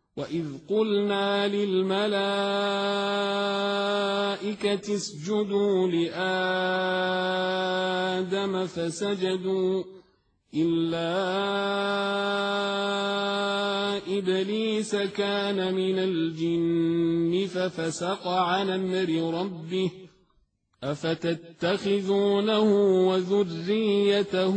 وإذ قلنا للملائكة اسجدوا لآدم فسجدوا إلا إبليس كان من الجن ففسق عن أمر ربه أفتتخذونه وذريته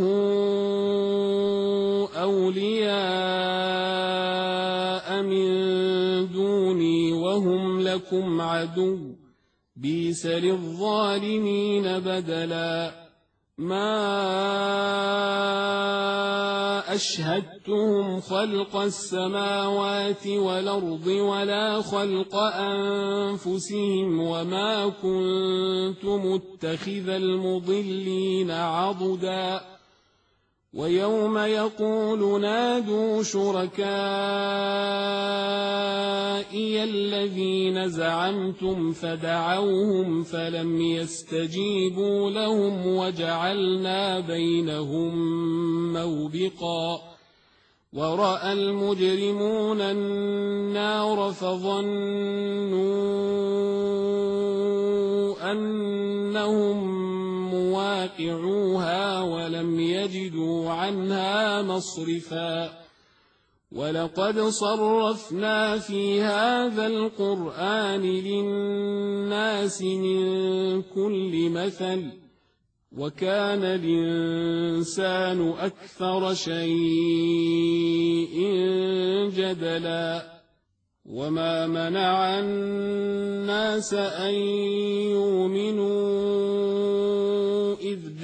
أولياء من دوني وهم لكم عدو بئس للظالمين بدلا ما أشهدتهم خلق السماوات والأرض ولا خلق أنفسهم وما كنت متخذ المضلين عضدا ويوم يقول نادوا شركائي الذين زعمتم فدعوهم فلم يستجيبوا لهم وجعلنا بينهم موبقا ورأى المجرمون النار فظنوا أنهم مواقعوها ولم يجدوا عنها مصرفا ولقد صرفنا في هذا القرآن للناس من كل مثل وكان الإنسان أكثر شيء جدلا وما منع الناس أن يؤمنوا إذ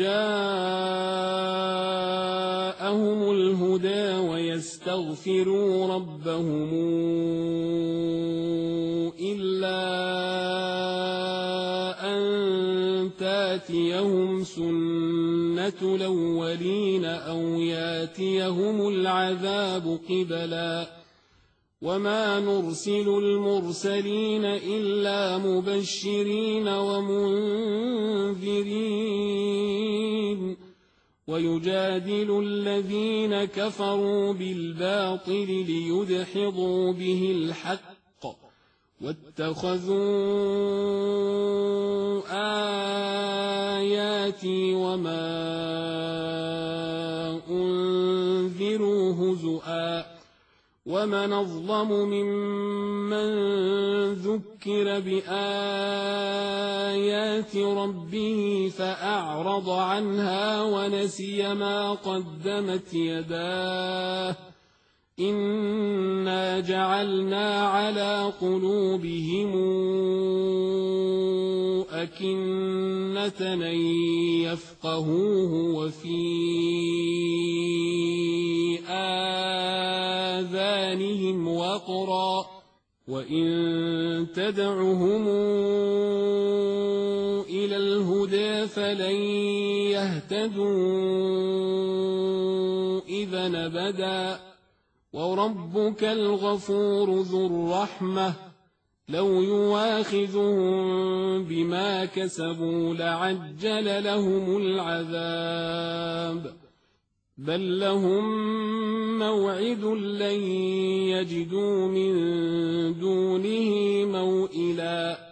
جاءهم الهدى ويستغفروا ربهم إلا أن تاتيهم سنة الأولين أو ياتيهم العذاب قبلا وما نرسل المرسلين إلا مبشرين ومنذرين ويجادل الذين كفروا بالباطل ليدحضوا به الحق واتخذوا آياتي وما أنذروا هزؤا ومن أظلم ممن ذكر بآيات ربه فأعرض عنها ونسي ما قدمت يداه إنا جعلنا على قلوبهم أكنة أن يفقهوه وفي آذانهم وقرا وإن تدعهم إلى الهدى فلن يهتدوا إذا أبدا وربك الغفور ذو الرحمة لو يواخذهم بما كسبوا لعجل لهم العذاب بل لهم موعد لن يجدوا من دونه موئلا